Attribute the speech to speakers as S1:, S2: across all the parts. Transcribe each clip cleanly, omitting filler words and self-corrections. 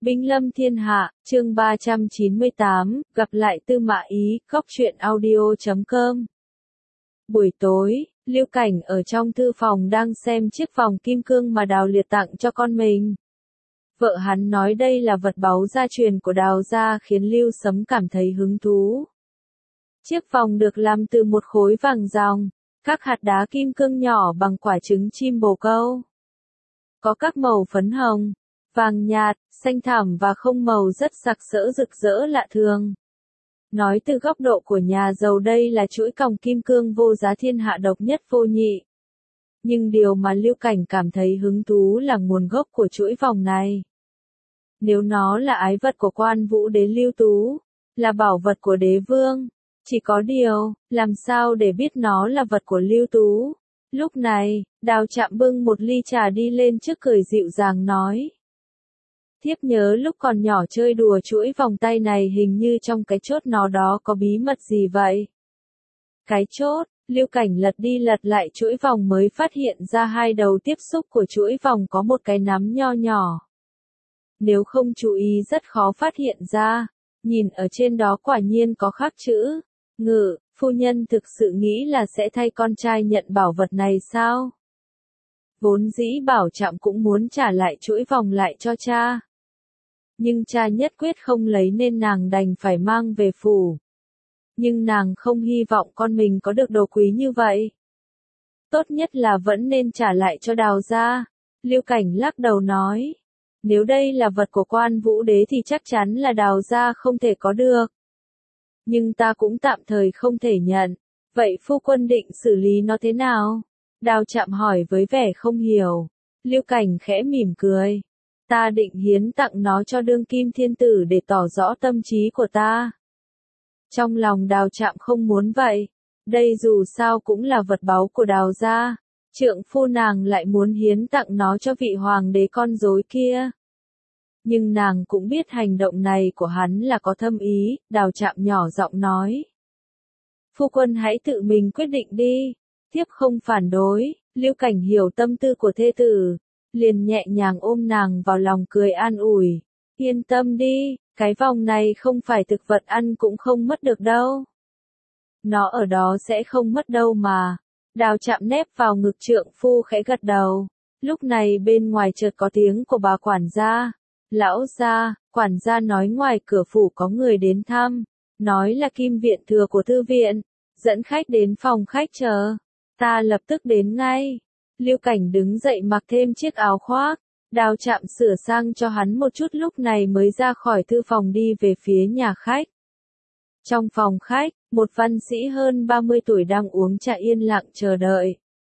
S1: Binh lâm thiên hạ, chương 398, gặp lại Tư Mã Ý, góc truyện audio.com. Buổi tối, Lưu Cảnh ở trong thư phòng đang xem chiếc vòng kim cương mà Đào Liệt tặng cho con mình. Vợ hắn nói đây là vật báu gia truyền của Đào gia khiến Lưu Sấm cảm thấy hứng thú. Chiếc vòng được làm từ một khối vàng ròng, các hạt đá kim cương nhỏ bằng quả trứng chim bồ câu. Có các màu phấn hồng, vàng nhạt, xanh thẳm và không màu rất sặc sỡ rực rỡ lạ thường. Nói từ góc độ của nhà giàu đây là chuỗi còng kim cương vô giá thiên hạ độc nhất vô nhị. Nhưng điều mà Lưu Cảnh cảm thấy hứng thú là nguồn gốc của chuỗi vòng này. Nếu nó là ái vật của Quan Vũ Đế Lưu Tú, là bảo vật của đế vương, chỉ có điều, làm sao để biết nó là vật của Lưu Tú? Lúc này, Đào Trạm bưng một ly trà đi lên trước cười dịu dàng nói. Thiếp nhớ lúc còn nhỏ chơi đùa chuỗi vòng tay này hình như trong cái chốt nó đó có bí mật gì vậy? Cái chốt, Lưu Cảnh lật đi lật lại chuỗi vòng mới phát hiện ra hai đầu tiếp xúc của chuỗi vòng có một cái nắm nho nhỏ. Nếu không chú ý rất khó phát hiện ra, nhìn ở trên đó quả nhiên có khắc chữ. Ngự, phu nhân thực sự nghĩ là sẽ thay con trai nhận bảo vật này sao? Vốn dĩ Bảo Trạm cũng muốn trả lại chuỗi vòng lại cho cha. Nhưng cha nhất quyết không lấy nên nàng đành phải mang về phủ. Nhưng nàng không hy vọng con mình có được đồ quý như vậy. Tốt nhất là vẫn nên trả lại cho Đào gia. Lưu Cảnh lắc đầu nói. Nếu đây là vật của Quan Vũ Đế thì chắc chắn là Đào gia không thể có được. Nhưng ta cũng tạm thời không thể nhận. Vậy phu quân định xử lý nó thế nào? Đào Trạm hỏi với vẻ không hiểu. Lưu Cảnh khẽ mỉm cười. Ta định hiến tặng nó cho đương kim thiên tử để tỏ rõ tâm trí của ta. Trong lòng Đào Trạm không muốn vậy. Đây dù sao cũng là vật báu của Đào gia. Trượng phu nàng lại muốn hiến tặng nó cho vị hoàng đế con rối kia. Nhưng nàng cũng biết hành động này của hắn là có thâm ý, Đào Trạm nhỏ giọng nói. Phu quân hãy tự mình quyết định đi, thiếp không phản đối. Lưu Cảnh hiểu tâm tư của thê tử, liền nhẹ nhàng ôm nàng vào lòng cười an ủi. Yên tâm đi, cái vòng này không phải thực vật ăn cũng không mất được đâu. Nó ở đó sẽ không mất đâu mà. Đào Trạm nép vào ngực trượng phu khẽ gật đầu. Lúc này bên ngoài chợt có tiếng của bà quản gia. Lão gia, quản gia nói ngoài cửa phủ có người đến thăm, nói là Kim viện thừa của thư viện, dẫn khách đến phòng khách chờ. Ta lập tức đến ngay. Lưu Cảnh đứng dậy mặc thêm chiếc áo khoác, Đào Trạm sửa sang cho hắn một chút lúc này mới ra khỏi thư phòng đi về phía nhà khách. Trong phòng khách, một văn sĩ hơn 30 tuổi đang uống trà yên lặng chờ đợi.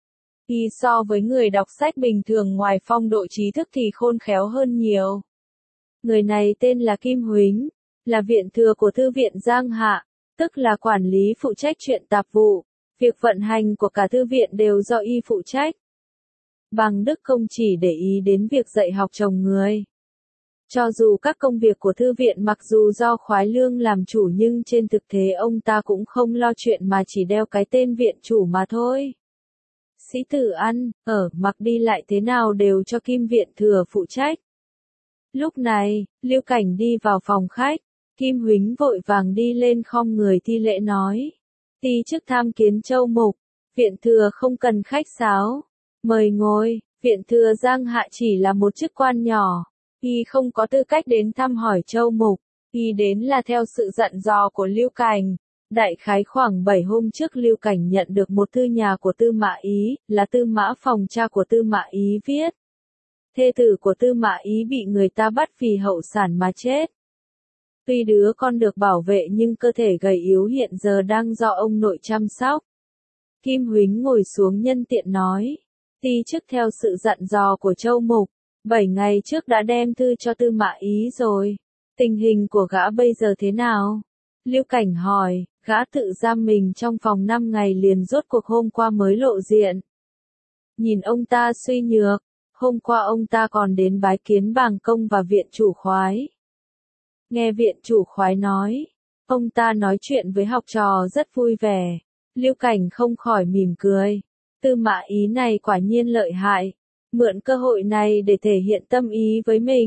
S1: Y so với người đọc sách bình thường ngoài phong độ trí thức thì khôn khéo hơn nhiều. Người này tên là Kim Huính, là viện thừa của thư viện Giang Hạ, tức là quản lý phụ trách chuyện tạp vụ, việc vận hành của cả thư viện đều do y phụ trách. Bằng đức không chỉ để ý đến việc dạy học chồng người. Cho dù các công việc của thư viện mặc dù do Khoái Lương làm chủ nhưng trên thực tế ông ta cũng không lo chuyện mà chỉ đeo cái tên viện chủ mà thôi. Sĩ tử ăn, ở, mặc đi lại thế nào đều cho Kim viện thừa phụ trách. Lúc này, Lưu Cảnh đi vào phòng khách, Kim Huính vội vàng đi lên khom người thi lễ nói. Ti chức tham kiến Châu Mục, viện thừa không cần khách sáo. Mời ngồi, viện thừa Giang Hạ chỉ là một chức quan nhỏ. Y không có tư cách đến thăm hỏi Châu Mục, y đến là theo sự dặn dò của Lưu Cảnh. Đại khái khoảng 7 hôm trước Lưu Cảnh nhận được một thư nhà của Tư Mã Ý, là Tư Mã Phòng cha của Tư Mã Ý viết. Thê tử của Tư Mã Ý bị người ta bắt vì hậu sản mà chết. Tuy đứa con được bảo vệ nhưng cơ thể gầy yếu hiện giờ đang do ông nội chăm sóc. Kim Huính ngồi xuống nhân tiện nói. Ti chức theo sự dặn dò của Châu Mục, 7 ngày trước đã đem thư cho Tư Mã Ý rồi. Tình hình của gã bây giờ thế nào? Lưu Cảnh hỏi, gã tự giam mình trong phòng 5 ngày liền rốt cuộc hôm qua mới lộ diện. Nhìn ông ta suy nhược, hôm qua ông ta còn đến bái kiến Bàng Công và viện chủ Khoái. Nghe viện chủ Khoái nói, ông ta nói chuyện với học trò rất vui vẻ. Lưu Cảnh không khỏi mỉm cười. Tư Mã Ý này quả nhiên lợi hại. Mượn cơ hội này để thể hiện tâm ý với mình.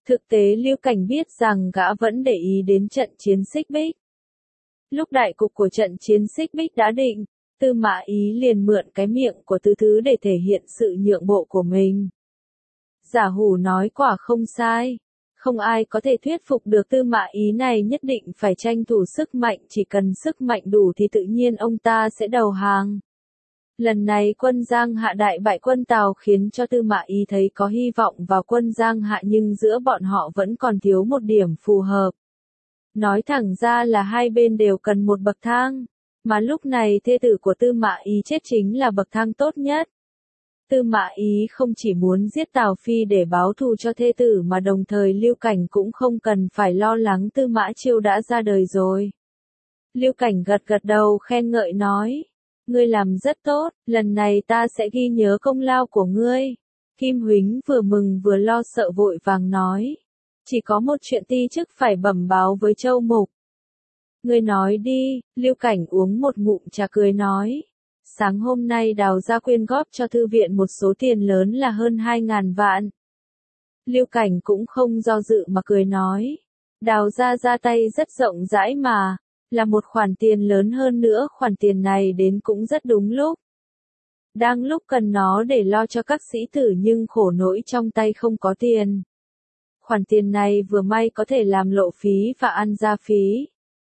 S1: Thực tế Lưu Cảnh biết rằng gã vẫn để ý đến trận chiến Xích Bích. Lúc đại cục của trận chiến Xích Bích đã định, Tư Mã Ý liền mượn cái miệng của Tứ Thứ để thể hiện sự nhượng bộ của mình. Giả Hủ nói quả không sai. Không ai có thể thuyết phục được Tư Mã Ý này nhất định phải tranh thủ sức mạnh, chỉ cần sức mạnh đủ thì tự nhiên ông ta sẽ đầu hàng. Lần này quân Giang Hạ đại bại quân Tào khiến cho Tư Mã Ý thấy có hy vọng vào quân Giang Hạ, nhưng giữa bọn họ vẫn còn thiếu một điểm phù hợp. Nói thẳng ra là hai bên đều cần một bậc thang, mà lúc này thê tử của Tư Mã Ý chết chính là bậc thang tốt nhất. Tư Mã Ý không chỉ muốn giết Tào Phi để báo thù cho thê tử mà đồng thời Lưu Cảnh cũng không cần phải lo lắng Tư Mã Chiêu đã ra đời rồi. Lưu Cảnh gật gật đầu khen ngợi nói, ngươi làm rất tốt, lần này ta sẽ ghi nhớ công lao của ngươi. Kim Huính vừa mừng vừa lo sợ vội vàng nói, chỉ có một chuyện ti chức phải bẩm báo với Châu Mục. Ngươi nói đi, Lưu Cảnh uống một ngụm trà cười nói. Sáng hôm nay Đào gia quyên góp cho thư viện một số tiền lớn là hơn 2.000 vạn. Lưu Cảnh cũng không do dự mà cười nói. Đào gia ra tay rất rộng rãi mà, là một khoản tiền lớn, hơn nữa khoản tiền này đến cũng rất đúng lúc. Đang lúc cần nó để lo cho các sĩ tử nhưng khổ nỗi trong tay không có tiền. Khoản tiền này vừa may có thể làm lộ phí và ăn gia phí.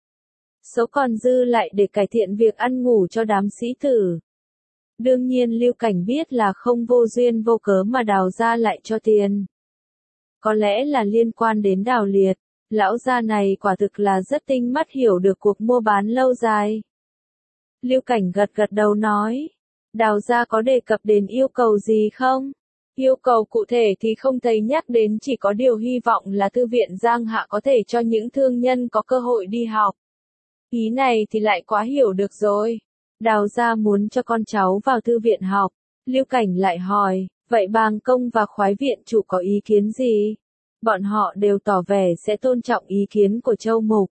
S1: Số còn dư lại để cải thiện việc ăn ngủ cho đám sĩ tử. Đương nhiên Lưu Cảnh biết là không vô duyên vô cớ mà Đào gia lại cho tiền. Có lẽ là liên quan đến Đào Liệt, lão gia này quả thực là rất tinh mắt, hiểu được cuộc mua bán lâu dài. Lưu Cảnh gật gật đầu nói, Đào gia có đề cập đến yêu cầu gì không? Yêu cầu cụ thể thì không thấy nhắc đến, chỉ có điều hy vọng là thư viện Giang Hạ có thể cho những thương nhân có cơ hội đi học. Ý này thì lại quá hiểu được rồi. Đào gia muốn cho con cháu vào thư viện học. Lưu Cảnh lại hỏi, vậy Bàng Công và Khoái viện chủ có ý kiến gì? Bọn họ đều tỏ vẻ sẽ tôn trọng ý kiến của Châu Mục.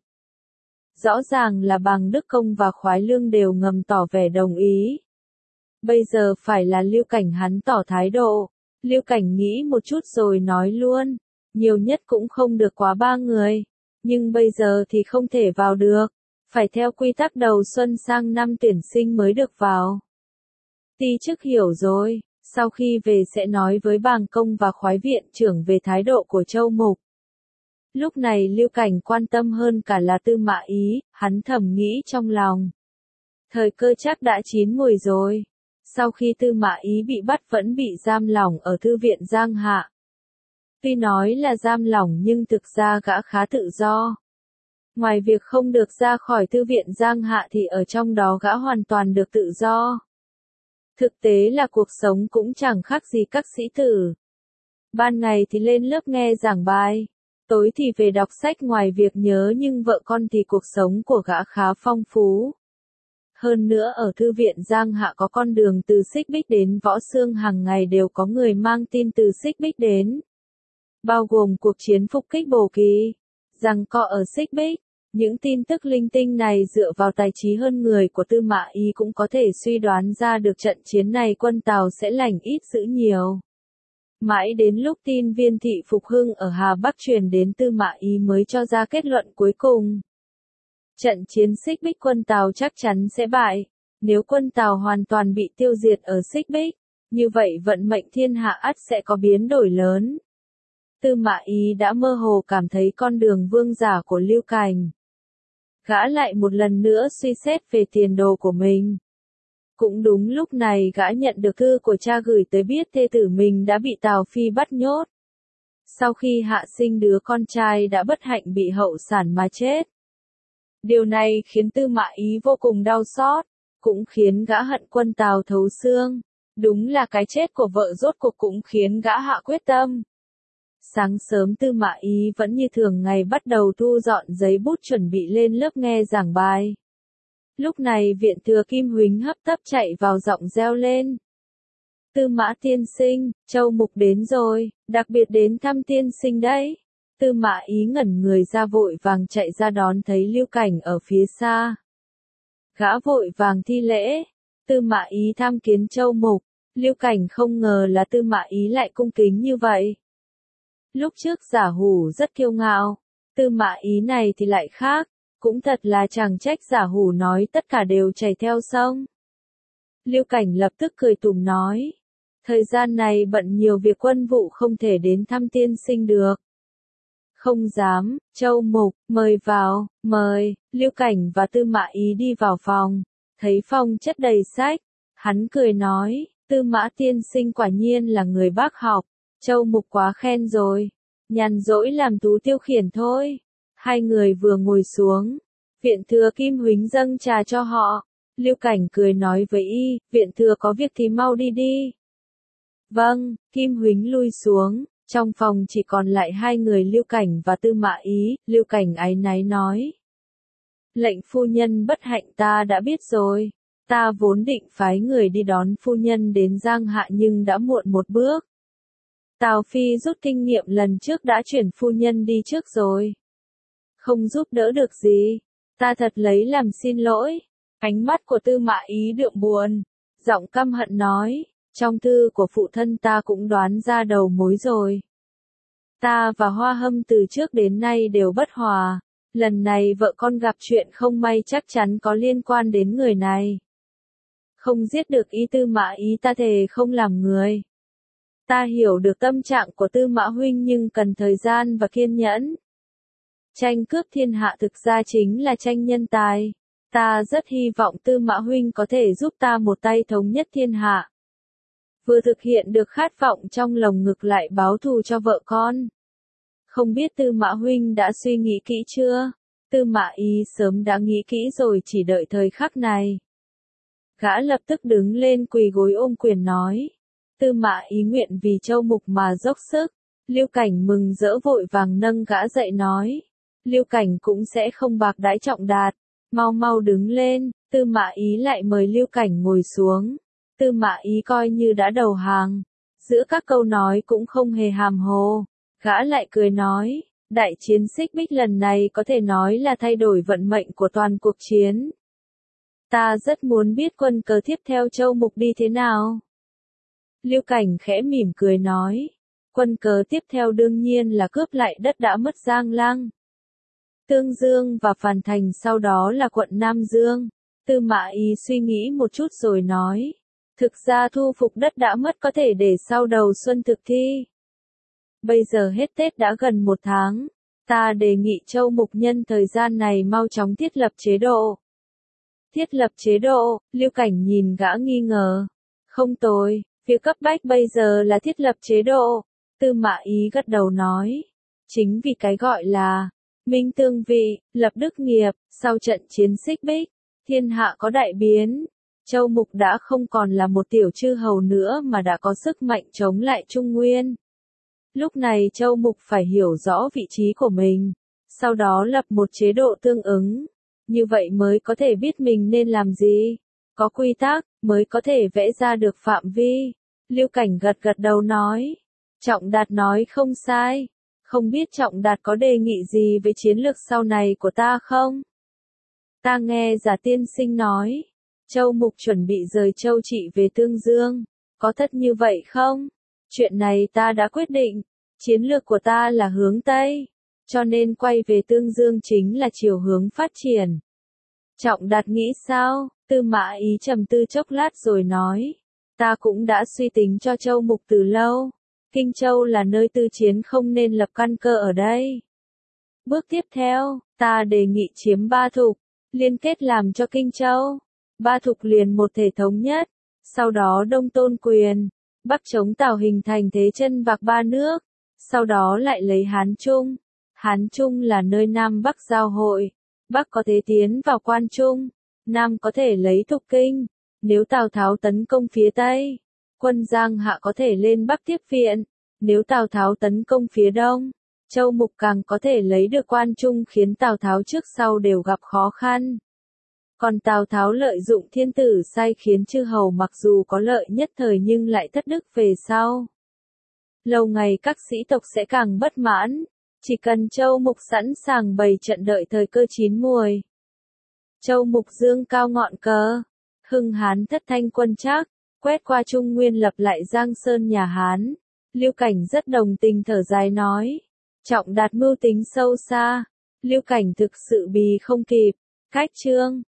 S1: Rõ ràng là Bàng Đức Công và Khoái Lương đều ngầm tỏ vẻ đồng ý. Bây giờ phải là Lưu Cảnh hắn tỏ thái độ. Lưu Cảnh nghĩ một chút rồi nói luôn, nhiều nhất cũng không được quá 3 người. Nhưng bây giờ thì không thể vào được. Phải theo quy tắc đầu xuân sang năm tuyển sinh mới được vào. Ti chức hiểu rồi, sau khi về sẽ nói với Bàng Công và Khoái viện trưởng về thái độ của Châu Mục. Lúc này Lưu Cảnh quan tâm hơn cả là Tư Mã Ý, hắn thầm nghĩ trong lòng. Thời cơ chắc đã chín mùi rồi. Sau khi Tư Mã Ý bị bắt vẫn bị giam lỏng ở thư viện Giang Hạ. Tuy nói là giam lỏng nhưng thực ra gã khá tự do. Ngoài việc không được ra khỏi thư viện Giang Hạ thì ở trong đó gã hoàn toàn được tự do. Thực tế là cuộc sống cũng chẳng khác gì các sĩ tử. Ban ngày thì lên lớp nghe giảng bài, tối thì về đọc sách, ngoài việc nhớ nhưng vợ con thì cuộc sống của gã khá phong phú. Hơn nữa ở thư viện Giang Hạ có con đường từ Xích Bích đến Võ Xương, hàng ngày đều có người mang tin từ Xích Bích đến. Bao gồm cuộc chiến phục kích Bồ Kỳ, giằng co ở Xích Bích. Những tin tức linh tinh này dựa vào tài trí hơn người của Tư Mã Ý cũng có thể suy đoán ra được trận chiến này quân Tào sẽ lành ít dữ nhiều. Mãi đến lúc tin Viên thị phục hưng ở Hà Bắc truyền đến Tư Mã Ý mới cho ra kết luận cuối cùng. Trận chiến Xích Bích quân Tào chắc chắn sẽ bại. Nếu quân Tào hoàn toàn bị tiêu diệt ở Xích Bích, như vậy vận mệnh thiên hạ ắt sẽ có biến đổi lớn. Tư Mã Ý đã mơ hồ cảm thấy con đường vương giả của Lưu Cảnh. Gã lại một lần nữa suy xét về tiền đồ của mình. Cũng đúng lúc này gã nhận được thư của cha gửi tới biết thê tử mình đã bị Tào Phi bắt nhốt. Sau khi hạ sinh đứa con trai đã bất hạnh bị hậu sản mà chết. Điều này khiến Tư Mã Ý vô cùng đau xót, cũng khiến gã hận quân Tào thấu xương. Đúng là cái chết của vợ rốt cuộc cũng khiến gã hạ quyết tâm. Sáng sớm Tư Mã Ý vẫn như thường ngày bắt đầu thu dọn giấy bút chuẩn bị lên lớp nghe giảng bài. Lúc này viện thừa Kim Huính hấp tấp chạy vào giọng reo lên. Tư Mã tiên sinh, Châu Mục đến rồi, đặc biệt đến thăm tiên sinh đấy. Tư Mã Ý ngẩn người ra vội vàng chạy ra đón thấy Lưu Cảnh ở phía xa. Gã vội vàng thi lễ. Tư Mã Ý tham kiến Châu Mục. Lưu Cảnh không ngờ là Tư Mã Ý lại cung kính như vậy. Lúc trước giả hủ rất kiêu ngạo, Tư Mã Ý này thì lại khác, cũng thật là chẳng trách giả hủ nói tất cả đều chảy theo sông. Lưu Cảnh lập tức cười tủm nói, thời gian này bận nhiều việc quân vụ không thể đến thăm tiên sinh được. Không dám, Châu Mục, mời vào, mời. Lưu Cảnh và Tư Mã Ý đi vào phòng, thấy phòng chất đầy sách, hắn cười nói, Tư Mã tiên sinh quả nhiên là người bác học, Châu Mục quá khen rồi, nhàn rỗi làm tú tiêu khiển thôi. Hai người vừa ngồi xuống, viện thừa Kim Huính dâng trà cho họ, Lưu Cảnh cười nói với y, viện thừa có việc thì mau đi đi. Vâng, Kim Huính lui xuống, trong phòng chỉ còn lại hai người Lưu Cảnh và Tư Mã Ý, Lưu Cảnh áy náy nói. Lệnh phu nhân bất hạnh ta đã biết rồi, ta vốn định phái người đi đón phu nhân đến Giang Hạ nhưng đã muộn một bước. Tào Phi rút kinh nghiệm lần trước đã chuyển phu nhân đi trước rồi. Không giúp đỡ được gì, ta thật lấy làm xin lỗi. Ánh mắt của Tư Mã Ý đượm buồn, giọng căm hận nói, trong thư của phụ thân ta cũng đoán ra đầu mối rồi. Ta và Hoa Hâm từ trước đến nay đều bất hòa, lần này vợ con gặp chuyện không may chắc chắn có liên quan đến người này. Không giết được ý Tư Mã Ý ta thề không làm người. Ta hiểu được tâm trạng của Tư Mã huynh nhưng cần thời gian và kiên nhẫn. Tranh cướp thiên hạ thực ra chính là tranh nhân tài. Ta rất hy vọng Tư Mã huynh có thể giúp ta một tay thống nhất thiên hạ. Vừa thực hiện được khát vọng trong lồng ngực lại báo thù cho vợ con. Không biết Tư Mã huynh đã suy nghĩ kỹ chưa? Tư Mã Ý sớm đã nghĩ kỹ rồi chỉ đợi thời khắc này. Gã lập tức đứng lên quỳ gối ôm quyền nói. Tư Mã Ý nguyện vì Châu Mục mà dốc sức. Lưu Cảnh mừng rỡ vội vàng nâng gã dậy nói. Lưu Cảnh cũng sẽ không bạc đãi Trọng Đạt. Mau mau đứng lên, Tư Mã Ý lại mời Lưu Cảnh ngồi xuống. Tư Mã Ý coi như đã đầu hàng. Giữa các câu nói cũng không hề hàm hồ. Gã lại cười nói, đại chiến Xích Bích lần này có thể nói là thay đổi vận mệnh của toàn cuộc chiến. Ta rất muốn biết quân cờ tiếp theo Châu Mục đi thế nào. Lưu Cảnh khẽ mỉm cười nói, quân cờ tiếp theo đương nhiên là cướp lại đất đã mất Giang Lăng, Tương Dương và Phàn Thành, sau đó là quận Nam Dương. Tư Mã Ý suy nghĩ một chút rồi nói, thực ra thu phục đất đã mất có thể để sau đầu xuân thực thi. Bây giờ hết Tết đã gần một tháng, ta đề nghị Châu Mục nhân thời gian này mau chóng thiết lập chế độ. Thiết lập chế độ, Lưu Cảnh nhìn gã nghi ngờ. Không tồi, việc cấp bách bây giờ là thiết lập chế độ. Tư Mã Ý gật đầu nói. Chính vì cái gọi là minh tương vị, lập đức nghiệp, sau trận chiến Xích Bích, thiên hạ có đại biến. Châu Mục đã không còn là một tiểu chư hầu nữa mà đã có sức mạnh chống lại Trung Nguyên. Lúc này Châu Mục phải hiểu rõ vị trí của mình, sau đó lập một chế độ tương ứng. Như vậy mới có thể biết mình nên làm gì. Có quy tắc, mới có thể vẽ ra được phạm vi. Lưu Cảnh gật gật đầu nói. Trọng Đạt nói không sai. Không biết Trọng Đạt có đề nghị gì về chiến lược sau này của ta không? Ta nghe Giả tiên sinh nói. Châu Mục chuẩn bị rời Châu Trị về Tương Dương. Có thật như vậy không? Chuyện này ta đã quyết định. Chiến lược của ta là hướng Tây. Cho nên quay về Tương Dương chính là chiều hướng phát triển. Trọng Đạt nghĩ sao? Tư Mã Ý trầm tư chốc lát rồi nói. Ta cũng đã suy tính cho Châu Mục từ lâu. Kinh Châu là nơi tư chiến không nên lập căn cơ ở đây. Bước tiếp theo, ta đề nghị chiếm Ba Thục, liên kết làm cho Kinh Châu. Ba Thục liền một thể thống nhất. Sau đó Đông tôn quyền, Bắc chống Tào hình thành thế chân vạc ba nước. Sau đó lại lấy Hán Trung. Hán Trung là nơi Nam Bắc giao hội. Bắc có thể tiến vào Quan Trung. Nam có thể lấy Thục Kinh. Nếu Tào Tháo tấn công phía Tây, quân Giang Hạ có thể lên Bắc tiếp viện. Nếu Tào Tháo tấn công phía Đông, Châu Mục càng có thể lấy được Quan Trung khiến Tào Tháo trước sau đều gặp khó khăn. Còn Tào Tháo lợi dụng thiên tử sai khiến chư hầu mặc dù có lợi nhất thời nhưng lại thất đức về sau. Lâu ngày các sĩ tộc sẽ càng bất mãn. Chỉ cần Châu Mục sẵn sàng bày trận đợi thời cơ chín muồi. Châu Mục dương cao ngọn cờ. Hưng Hán thất thanh quân Trác, quét qua Trung Nguyên lập lại Giang Sơn nhà Hán. Lưu Cảnh rất đồng tình thở dài nói. Trọng Đạt mưu tính sâu xa. Lưu Cảnh thực sự bì không kịp. Cách chương